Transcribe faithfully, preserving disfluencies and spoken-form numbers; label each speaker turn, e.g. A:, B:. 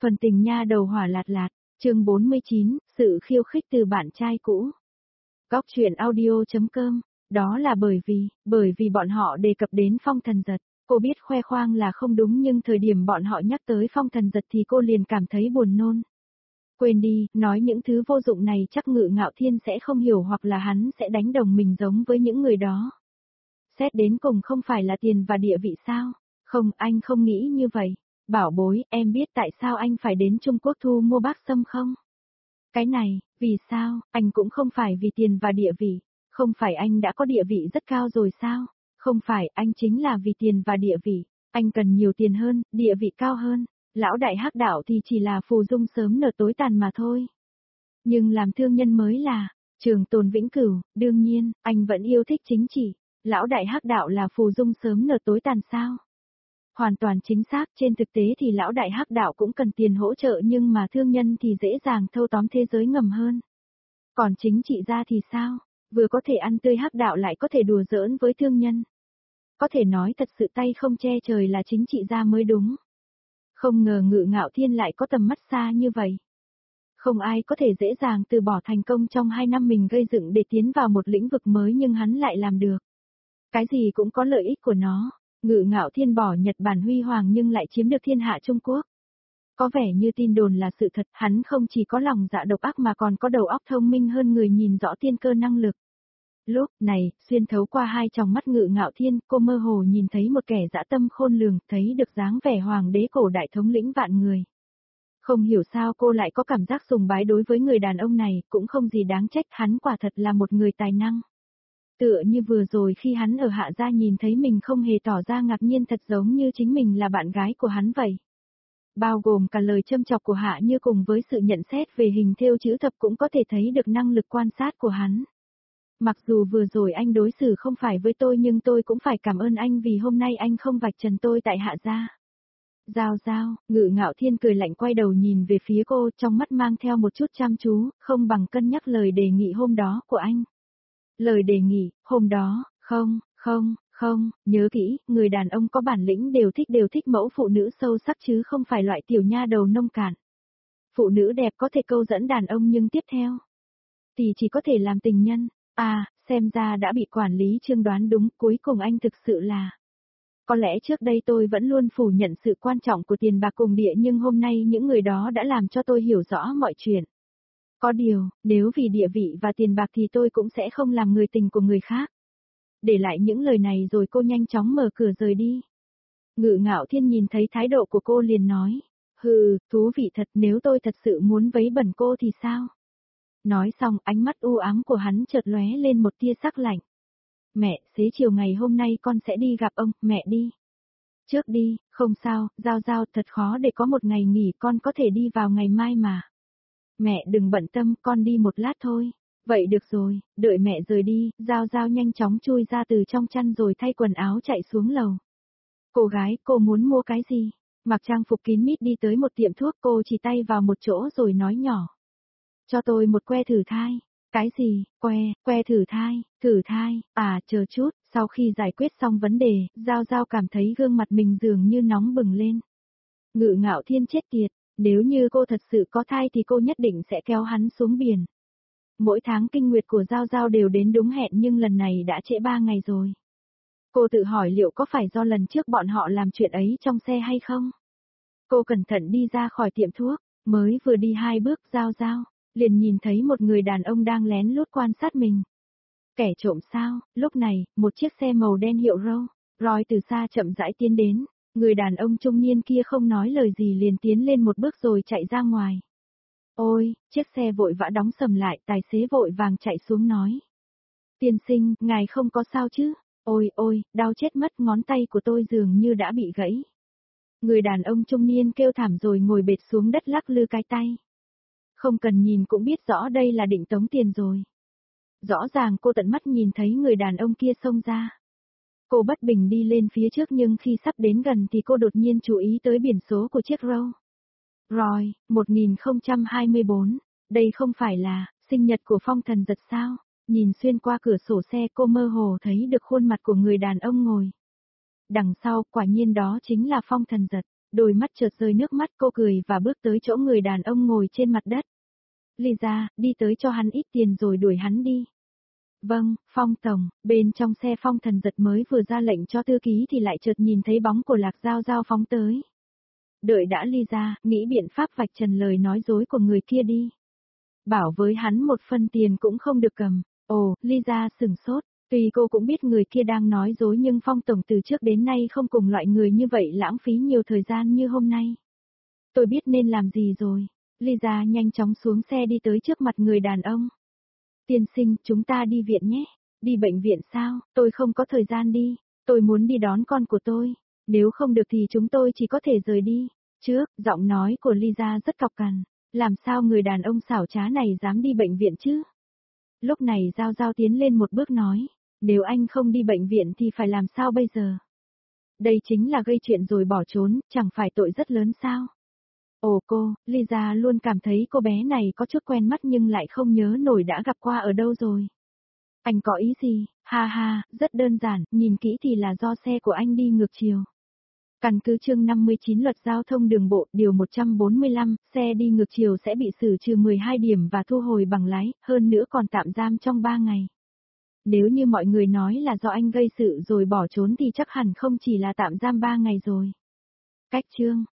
A: Phần tình nha đầu hỏa lạt lạt, chương bốn mươi chín, sự khiêu khích từ bạn trai cũ. Góc truyện audio.com, đó là bởi vì, bởi vì bọn họ đề cập đến Phong Thần Giật, cô biết khoe khoang là không đúng nhưng thời điểm bọn họ nhắc tới Phong Thần Giật thì cô liền cảm thấy buồn nôn. Quên đi, nói những thứ vô dụng này chắc Ngự Ngạo Thiên sẽ không hiểu hoặc là hắn sẽ đánh đồng mình giống với những người đó. Xét đến cùng không phải là tiền và địa vị sao? Không, anh không nghĩ như vậy. Bảo bối, em biết tại sao anh phải đến Trung Quốc thu mua bác sâm không? Cái này, vì sao, anh cũng không phải vì tiền và địa vị. Không phải anh đã có địa vị rất cao rồi sao? Không phải, anh chính là vì tiền và địa vị. Anh cần nhiều tiền hơn, địa vị cao hơn. Lão đại hắc đạo thì chỉ là phù dung sớm nở tối tàn mà thôi. Nhưng làm thương nhân mới là, trường tồn vĩnh cửu, đương nhiên, anh vẫn yêu thích chính trị. Lão đại hắc đạo là phù dung sớm nở tối tàn sao? Hoàn toàn chính xác, trên thực tế thì lão đại hắc đạo cũng cần tiền hỗ trợ nhưng mà thương nhân thì dễ dàng thâu tóm thế giới ngầm hơn. Còn chính trị gia thì sao? Vừa có thể ăn tươi hắc đạo lại có thể đùa giỡn với thương nhân. Có thể nói thật sự tay không che trời là chính trị gia mới đúng. Không ngờ Ngự Ngạo Thiên lại có tầm mắt xa như vậy. Không ai có thể dễ dàng từ bỏ thành công trong hai năm mình gây dựng để tiến vào một lĩnh vực mới nhưng hắn lại làm được. Cái gì cũng có lợi ích của nó. Ngự Ngạo Thiên bỏ Nhật Bản huy hoàng nhưng lại chiếm được thiên hạ Trung Quốc. Có vẻ như tin đồn là sự thật, hắn không chỉ có lòng dạ độc ác mà còn có đầu óc thông minh hơn người nhìn rõ tiên cơ năng lực. Lúc này, xuyên thấu qua hai tròng mắt Ngự Ngạo Thiên, cô mơ hồ nhìn thấy một kẻ dã tâm khôn lường, thấy được dáng vẻ hoàng đế cổ đại thống lĩnh vạn người. Không hiểu sao cô lại có cảm giác sùng bái đối với người đàn ông này, cũng không gì đáng trách, hắn quả thật là một người tài năng. Tựa như vừa rồi khi hắn ở Hạ Gia nhìn thấy mình không hề tỏ ra ngạc nhiên thật giống như chính mình là bạn gái của hắn vậy. Bao gồm cả lời châm chọc của Hạ Như cùng với sự nhận xét về hình thêu chữ thập cũng có thể thấy được năng lực quan sát của hắn. Mặc dù vừa rồi anh đối xử không phải với tôi nhưng tôi cũng phải cảm ơn anh vì hôm nay anh không vạch trần tôi tại Hạ Gia. Giao giao, Ngự Ngạo Thiên cười lạnh quay đầu nhìn về phía cô trong mắt mang theo một chút chăm chú, không bằng cân nhắc lời đề nghị hôm đó của anh. Lời đề nghị, hôm đó, không, không, không, nhớ kỹ, người đàn ông có bản lĩnh đều thích đều thích mẫu phụ nữ sâu sắc chứ không phải loại tiểu nha đầu nông cạn. Phụ nữ đẹp có thể câu dẫn đàn ông nhưng tiếp theo, thì chỉ có thể làm tình nhân. À, xem ra đã bị quản lý Trương đoán đúng, cuối cùng anh thực sự là. Có lẽ trước đây tôi vẫn luôn phủ nhận sự quan trọng của tiền bạc cùng địa nhưng hôm nay những người đó đã làm cho tôi hiểu rõ mọi chuyện. Có điều, nếu vì địa vị và tiền bạc thì tôi cũng sẽ không làm người tình của người khác. Để lại những lời này rồi cô nhanh chóng mở cửa rời đi. Ngự Ngạo Thiên nhìn thấy thái độ của cô liền nói, hừ, thú vị thật, nếu tôi thật sự muốn vấy bẩn cô thì sao? Nói xong ánh mắt u ám của hắn chợt lóe lên một tia sắc lạnh. Mẹ, xế chiều ngày hôm nay con sẽ đi gặp ông, mẹ đi. Trước đi, không sao, Giao Giao thật khó để có một ngày nghỉ, con có thể đi vào ngày mai mà. Mẹ đừng bận tâm, con đi một lát thôi. Vậy được rồi, đợi mẹ rời đi, Giao Giao nhanh chóng chui ra từ trong chăn rồi thay quần áo chạy xuống lầu. Cô gái, cô muốn mua cái gì? Mặc trang phục kín mít đi tới một tiệm thuốc, cô chỉ tay vào một chỗ rồi nói nhỏ. Cho tôi một que thử thai. Cái gì, que, que thử thai, thử thai, à chờ chút, sau khi giải quyết xong vấn đề, Giao Giao cảm thấy gương mặt mình dường như nóng bừng lên. Ngự Ngạo Thiên chết tiệt, nếu như cô thật sự có thai thì cô nhất định sẽ kéo hắn xuống biển. Mỗi tháng kinh nguyệt của Giao Giao đều đến đúng hẹn nhưng lần này đã trễ ba ngày rồi. Cô tự hỏi liệu có phải do lần trước bọn họ làm chuyện ấy trong xe hay không? Cô cẩn thận đi ra khỏi tiệm thuốc, mới vừa đi hai bước Giao Giao, liền nhìn thấy một người đàn ông đang lén lút quan sát mình. Kẻ trộm sao? Lúc này, một chiếc xe màu đen hiệu Rolls Royce từ xa chậm rãi tiến đến. Người đàn ông trung niên kia không nói lời gì liền tiến lên một bước rồi chạy ra ngoài. Ôi, chiếc xe vội vã đóng sầm lại, tài xế vội vàng chạy xuống nói. Tiên sinh, ngài không có sao chứ? Ôi ôi, đau chết mất, ngón tay của tôi dường như đã bị gãy. Người đàn ông trung niên kêu thảm rồi ngồi bệt xuống đất lắc lư cái tay. Không cần nhìn cũng biết rõ đây là định tống tiền rồi. Rõ ràng cô tận mắt nhìn thấy người đàn ông kia xông ra. Cô bất bình đi lên phía trước nhưng khi sắp đến gần thì cô đột nhiên chú ý tới biển số của chiếc Rolls Royce, một nghìn không trăm hai mươi bốn, đây không phải là sinh nhật của Phong Thần Giật sao? Nhìn xuyên qua cửa sổ xe cô mơ hồ thấy được khuôn mặt của người đàn ông ngồi. Đằng sau quả nhiên đó chính là Phong Thần Giật. Đôi mắt chợt rơi nước mắt, cô cười và bước tới chỗ người đàn ông ngồi trên mặt đất. Lisa, đi tới cho hắn ít tiền rồi đuổi hắn đi. Vâng, Phong tổng. Bên trong xe Phong Thần Giật mới vừa ra lệnh cho thư ký thì lại chợt nhìn thấy bóng của Lạc Giao Giao phóng tới. Đợi đã, Lisa, nghĩ biện pháp vạch trần lời nói dối của người kia đi. Bảo với hắn một phân tiền cũng không được cầm. Ồ, Lisa sửng sốt. Tuy cô cũng biết người kia đang nói dối nhưng Phong tổng từ trước đến nay không cùng loại người như vậy lãng phí nhiều thời gian như hôm nay. Tôi biết nên làm gì rồi. Lisa nhanh chóng xuống xe đi tới trước mặt người đàn ông. Tiên sinh, chúng ta đi viện nhé. Đi bệnh viện sao? Tôi không có thời gian đi. Tôi muốn đi đón con của tôi. Nếu không được thì chúng tôi chỉ có thể rời đi. Trước, giọng nói của Lisa rất cọc cằn. Làm sao người đàn ông xảo trá này dám đi bệnh viện chứ? Lúc này Giao Giao tiến lên một bước nói. Nếu anh không đi bệnh viện thì phải làm sao bây giờ? Đây chính là gây chuyện rồi bỏ trốn, chẳng phải tội rất lớn sao? Ồ cô, Lisa luôn cảm thấy cô bé này có chút quen mắt nhưng lại không nhớ nổi đã gặp qua ở đâu rồi. Anh có ý gì? Ha ha, rất đơn giản, nhìn kỹ thì là do xe của anh đi ngược chiều. Căn cứ chương năm mươi chín Luật Giao thông Đường bộ, điều một trăm bốn mươi lăm, xe đi ngược chiều sẽ bị xử trừ mười hai điểm và thu hồi bằng lái, hơn nữa còn tạm giam trong ba ngày. Nếu như mọi người nói là do anh gây sự rồi bỏ trốn thì chắc hẳn không chỉ là tạm giam ba ngày rồi. Cách chương